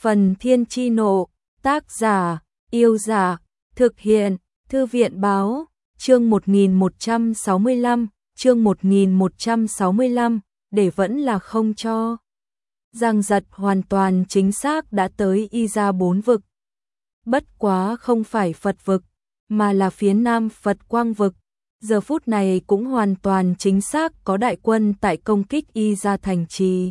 Phần Thiên Chi Nộ, tác giả, Yêu Giả, thực hiện, Thư viện Báo, chương 1165, chương 1165, để vẫn là không cho. Giang Giật hoàn toàn chính xác đã tới Y Gia 4 vực. Bất quá không phải Phật vực, mà là phía nam Phật Quang vực. Giờ phút này cũng hoàn toàn chính xác có đại quân tại công kích Y Gia thành trì.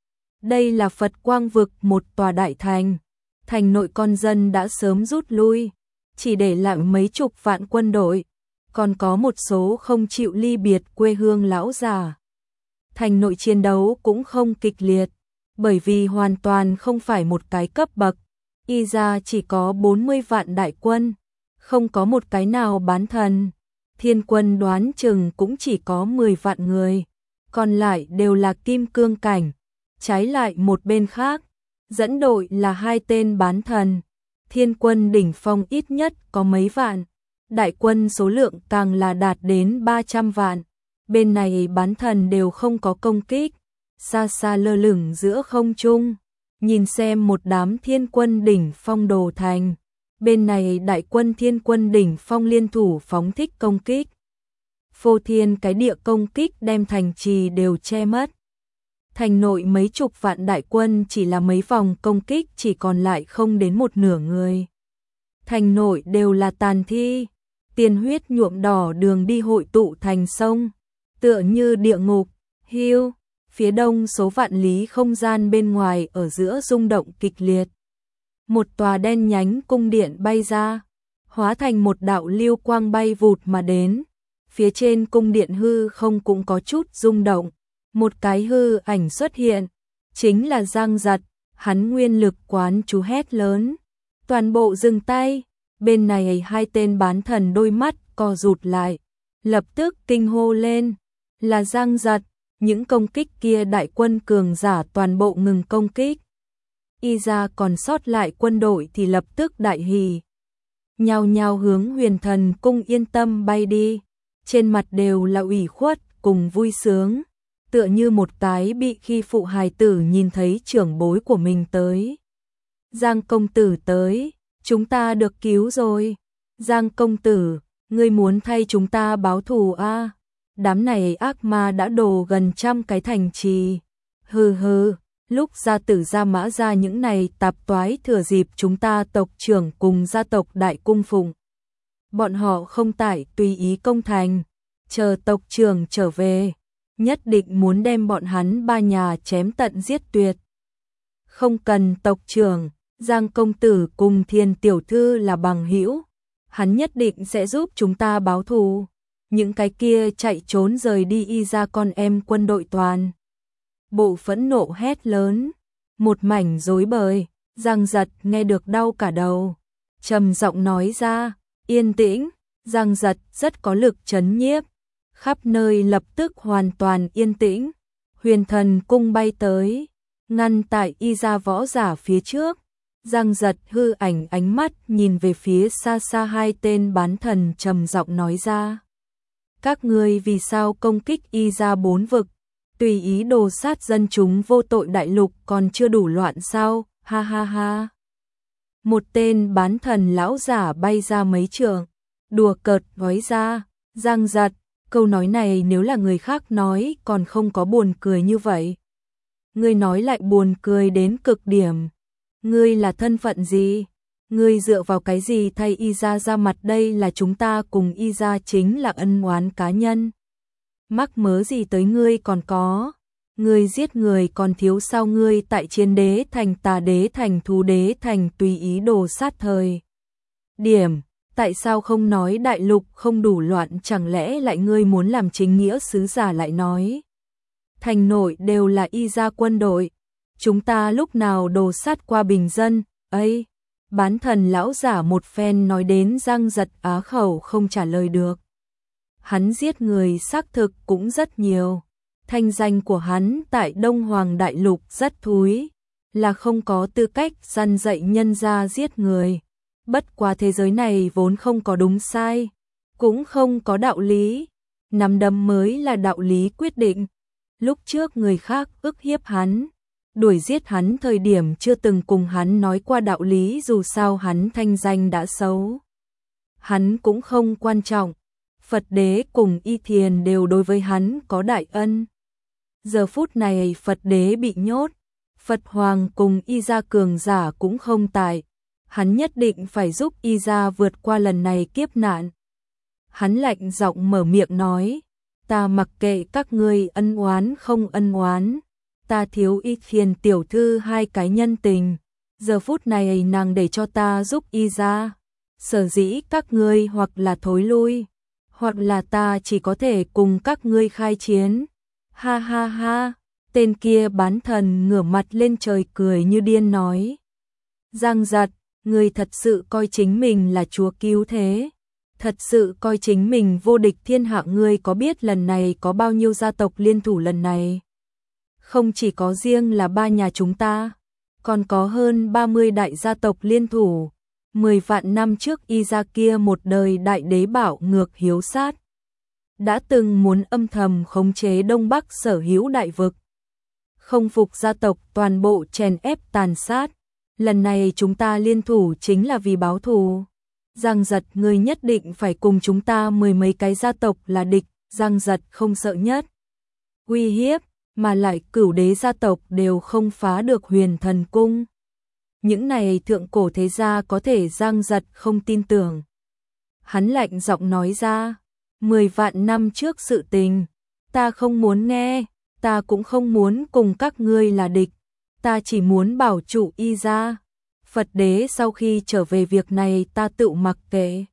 Đây là Phật Quang vực, một tòa đại thành. Thành nội con dân đã sớm rút lui, chỉ để lại mấy chục vạn quân đội, còn có một số không chịu ly biệt quê hương lão già. Thành nội chiến đấu cũng không kịch liệt, bởi vì hoàn toàn không phải một cái cấp bậc. Y Gia chỉ có 40 vạn đại quân, không có một cái nào bán thần. Thiên quân đoán chừng cũng chỉ có 10 vạn người, còn lại đều là kim cương cảnh. Trái lại một bên khác, dẫn đội là 2 tên bán thần. Thiên quân đỉnh phong ít nhất có mấy vạn, đại quân số lượng càng là đạt đến 300 vạn. Bên này bán thần đều không có công kích, xa xa lơ lửng giữa không trung, nhìn xem một đám thiên quân đỉnh phong đồ thành. Bên này đại quân thiên quân đỉnh phong liên thủ phóng thích công kích. Phô thiên cái địa công kích đem thành trì đều che mất. Thành nội mấy chục vạn đại quân chỉ là mấy vòng công kích chỉ còn lại không đến một nửa người. Thành nội đều là tàn thi, tiên huyết nhuộm đỏ đường đi hội tụ thành sông, tựa như địa ngục. Hiu, phía đông số vạn lý không gian bên ngoài ở giữa rung động kịch liệt. Một tòa đen nhánh cung điện bay ra, hóa thành một đạo lưu quang bay vụt mà đến. Phía trên cung điện hư không cũng có chút rung động. Một cái hư ảnh xuất hiện, chính là Giang Giật. Hắn nguyên lực quán chú hét lớn, toàn bộ dừng tay. Bên này 2 tên bán thần đôi mắt co rụt lại, lập tức kinh hô lên, là Giang Giật. Những công kích kia đại quân cường giả toàn bộ ngừng công kích. Y Gia còn sót lại quân đội thì lập tức đại hỉ, nhao nhao hướng Huyền Thần cung yên tâm bay đi, trên mặt đều là ủy khuất cùng vui sướng, tựa như một cái bị khi phụ hài tử nhìn thấy trưởng bối của mình tới. Giang công tử tới, chúng ta được cứu rồi. Giang công tử, ngươi muốn thay chúng ta báo thù a? Đám này ác ma đã đổ gần 100 cái thành trì. Hừ hừ, lúc gia tử gia mã ra những này tạp toái thừa dịp chúng ta tộc trưởng cùng gia tộc đại cung phụng. Bọn họ không tải tùy ý công thành, chờ tộc trưởng trở về, nhất định muốn đem bọn hắn 3 nhà chém tận giết tuyệt. Không cần tộc trưởng, Giang công tử cùng Thiên tiểu thư là bằng hữu, hắn nhất định sẽ giúp chúng ta báo thù. Những cái kia chạy trốn rời đi Y Gia con em quân đội toàn bộ phẫn nộ hét lớn, một mảnh rối bời. Giang Giật nghe được đau cả đầu, trầm giọng nói ra, yên tĩnh. Giang Giật rất có lực trấn nhiếp, khắp nơi lập tức hoàn toàn yên tĩnh. Huyền Thần cung bay tới, ngăn tại Y Gia võ giả phía trước. Giang Giật hư ảnh ánh mắt nhìn về phía xa xa 2 tên bán thần, trầm giọng nói ra, các ngươi vì sao công kích Y Gia 4 vực, tùy ý đồ sát dân chúng vô tội đại lục còn chưa đủ loạn sao? Ha ha ha. Một tên bán thần lão giả bay ra mấy trượng, đùa cợt nói ra, Giang Giật, câu nói này nếu là người khác nói còn không có buồn cười như vậy. Ngươi nói lại buồn cười đến cực điểm. Ngươi là thân phận gì? Ngươi dựa vào cái gì thay Y Gia ra mặt? Đây là chúng ta cùng Y Gia chính là ân oán cá nhân. Mắc mớ gì tới ngươi còn có? Ngươi giết người còn thiếu sao? Ngươi tại Chiến Đế thành, Tà Đế thành, Thú Đế thành tùy ý đồ sát thời điểm, tại sao không nói đại lục không đủ loạn? Chẳng lẽ lại ngươi muốn làm chính nghĩa sứ giả lại nói thành nội đều là Y Gia quân đội, chúng ta lúc nào đồ sát qua bình dân ấy? Bán thần lão giả một phen nói đến Giang Giật á khẩu không trả lời được. Hắn giết người xác thực cũng rất nhiều, thanh danh của hắn tại Đông Hoàng đại lục rất thúi, là không có tư cách răn dạy nhân gia giết người. Bất quá thế giới này vốn không có đúng sai, cũng không có đạo lý, nắm đấm mới là đạo lý quyết định. Lúc trước người khác ức hiếp hắn, đuổi giết hắn thời điểm chưa từng cùng hắn nói qua đạo lý, dù sao hắn thanh danh đã xấu. Hắn cũng không quan trọng, Phật đế cùng Y Thiền đều đối với hắn có đại ân. Giờ phút này Phật đế bị nhốt, Phật Hoàng cùng Y gia cường giả cũng không tại, hắn nhất định phải giúp Y gia vượt qua lần này kiếp nạn. Hắn lạnh giọng mở miệng nói, ta mặc kệ các ngươi ân oán không ân oán, ta thiếu Y Thiền tiểu thư hai cái nhân tình, giờ phút này nàng để cho ta giúp Y gia, sở dĩ các ngươi hoặc là thối lui, hoặc là ta chỉ có thể cùng các ngươi khai chiến. Ha ha ha, tên kia bán thần ngửa mặt lên trời cười như điên nói. Giang Giật, ngươi thật sự coi chính mình là chúa cứu thế, thật sự coi chính mình vô địch thiên hạ. Ngươi có biết lần này có bao nhiêu gia tộc liên thủ lần này? Không chỉ có riêng là ba nhà chúng ta, còn có hơn 30 đại gia tộc liên thủ. 10 vạn năm trước Y gia kia một đời đại đế bảo ngược hiếu sát, đã từng muốn âm thầm khống chế Đông Bắc sở hữu đại vực. Không phục gia tộc toàn bộ chèn ép tàn sát. Lần này chúng ta liên thủ chính là vì báo thù. Giang Giật, ngươi nhất định phải cùng chúng ta 10 mấy cái gia tộc là địch. Giang Giật không sợ nhất uy hiếp, mà lại cửu đế gia tộc đều không phá được Huyền Thần Cung. Những này thượng cổ thế gia có thể Giang Giật không tin tưởng. Hắn lạnh giọng nói ra, 10 vạn năm trước sự tình, ta không muốn nghe, ta cũng không muốn cùng các ngươi là địch, ta chỉ muốn bảo trụ Y gia. Phật đế sau khi trở về việc này ta tự mặc kệ.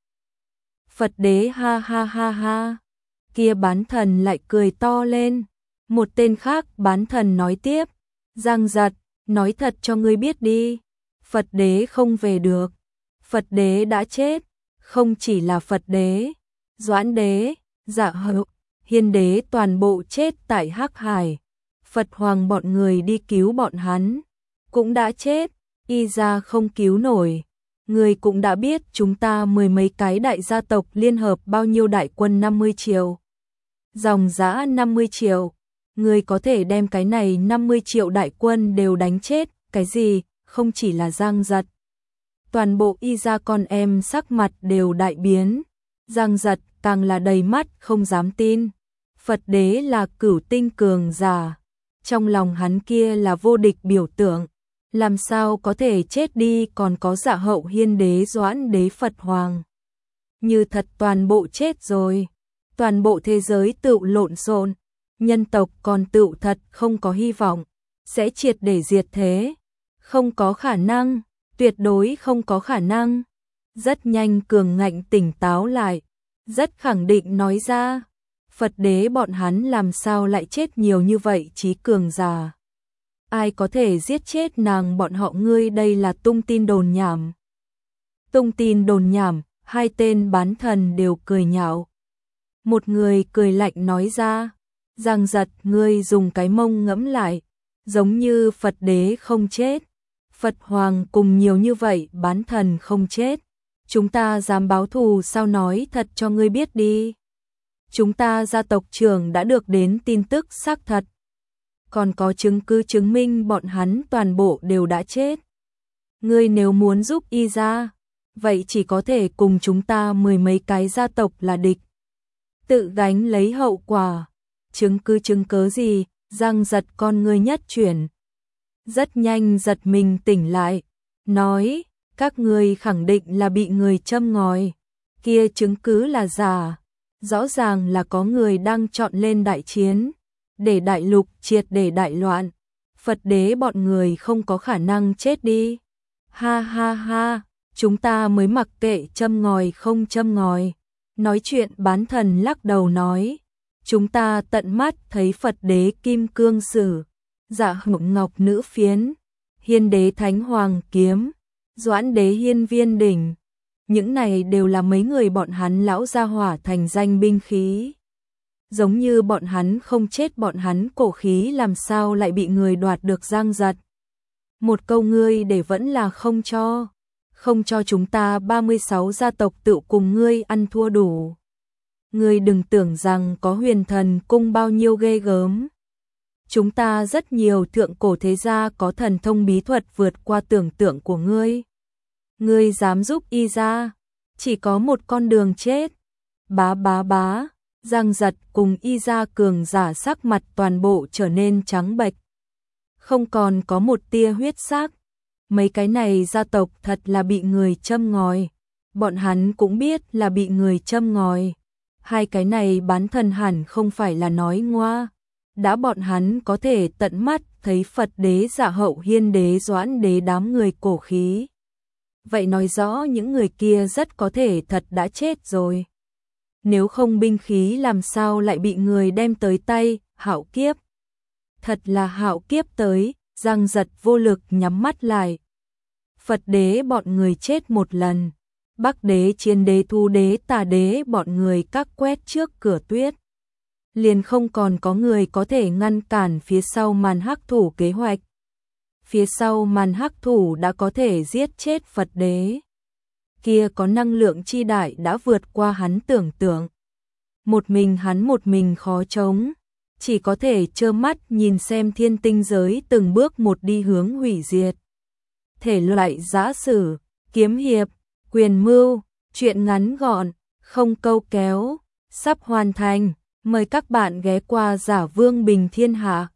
Phật đế ha ha ha ha, kia bán thần lại cười to lên. Một tên khác bán thần nói tiếp, Giang Giật, nói thật cho ngươi biết đi, Phật đế không về được, Phật đế đã chết, không chỉ là Phật đế, Doãn đế, Dạ Hậu, Hiên đế toàn bộ chết tại Hắc Hải, Phật Hoàng bọn người đi cứu bọn hắn, cũng đã chết, Y gia không cứu nổi. Người cũng đã biết chúng ta 10 mấy cái đại gia tộc liên hợp bao nhiêu đại quân 50 triệu. Dòng dã 50 triệu. Người có thể đem cái này 50 triệu đại quân đều đánh chết, cái gì, không chỉ là Giang Giật. Toàn bộ Y gia con em sắc mặt đều đại biến. Giang Giật càng là đầy mắt không dám tin. Phật đế là cửu tinh cường giả. Trong lòng hắn kia là vô địch biểu tượng. Làm sao có thể chết đi, còn có Dạ Hậu, Hiên đế, Doãn đế, Phật Hoàng. Như thật toàn bộ chết rồi. Toàn bộ thế giới tự lộn xộn. Nhân tộc còn tự thật không có hy vọng. Sẽ triệt để diệt thế. Không có khả năng. Tuyệt đối không có khả năng. Rất nhanh Cường Ngạnh tỉnh táo lại. Rất khẳng định nói ra. Phật đế bọn hắn làm sao lại chết nhiều như vậy trí cường giả. Ai có thể giết chết nàng bọn họ? Ngươi đây là tung tin đồn nhảm. Tung tin đồn nhảm, hai tên bán thần đều cười nhạo. Một người cười lạnh nói ra, Giang Giật, ngươi dùng cái mông ngẫm lại, giống như Phật đế không chết, Phật Hoàng cùng nhiều như vậy bán thần không chết. Chúng ta dám báo thù sao? Nói thật cho ngươi biết đi. Chúng ta gia tộc trưởng đã được đến tin tức xác thật. Còn có chứng cứ chứng minh bọn hắn toàn bộ đều đã chết. Ngươi nếu muốn giúp Y gia, vậy chỉ có thể cùng chúng ta 10 mấy cái gia tộc là địch. Tự gánh lấy hậu quả. Chứng cứ gì? Giang Giật con ngươi nhất chuyển. Rất nhanh giật mình tỉnh lại. Nói, các ngươi khẳng định là bị người châm ngòi. Kia chứng cứ là giả. Rõ ràng là có người đang chọn lên đại chiến. Để đại lục triệt để đại loạn. Phật đế bọn người không có khả năng chết đi. Ha ha ha, chúng ta mới mặc kệ châm ngòi không châm ngòi. Nói chuyện bán thần lắc đầu nói. Chúng ta tận mắt thấy Phật đế kim cương sử, Dạ Hậu ngọc nữ phiến, Hiên đế thánh hoàng kiếm, Doãn đế hiên viên đỉnh. Những này đều là mấy người bọn hắn lão gia hỏa thành danh binh khí. Giống như bọn hắn không chết, bọn hắn cổ khí làm sao lại bị người đoạt được? Giang Giật, một câu ngươi để vẫn là không cho. Không cho chúng ta 36 gia tộc tự cùng ngươi ăn thua đủ. Ngươi đừng tưởng rằng có Huyền Thần Cung bao nhiêu ghê gớm. Chúng ta rất nhiều thượng cổ thế gia có thần thông bí thuật vượt qua tưởng tượng của ngươi. Ngươi dám giúp y ra, chỉ có một con đường chết. Bá bá bá, Giang Giật cùng y ra cường giả sắc mặt toàn bộ trở nên trắng bệch. Không còn có một tia huyết sắc. Mấy cái này gia tộc thật là bị người châm ngòi. Bọn hắn cũng biết là bị người châm ngòi. Hai cái này bán thần hẳn không phải là nói ngoa. Đã bọn hắn có thể tận mắt thấy Phật đế Dạ Hậu Hiên đế Doãn đế đám người cổ khí. Vậy nói rõ những người kia rất có thể thật đã chết rồi. Nếu không binh khí làm sao lại bị người đem tới tay, hạo kiếp. Thật là hạo kiếp tới, Giang Giật vô lực nhắm mắt lại. Phật đế bọn người chết một lần. Bắc đế, Chiến đế, Thu đế, Tà đế bọn người các quét trước cửa tuyết. Liền không còn có người có thể ngăn cản phía sau màn hắc thủ kế hoạch. Phía sau màn hắc thủ đã có thể giết chết Phật đế. Kia có năng lượng chi đại đã vượt qua hắn tưởng tượng. Một mình khó chống, chỉ có thể trơ mắt nhìn xem thiên tinh giới từng bước một đi hướng hủy diệt. Thể loại giã sử, kiếm hiệp, quyền mưu, truyện ngắn gọn, không câu kéo, sắp hoàn thành. Mời các bạn ghé qua Giả Vương Bình Thiên Hạ.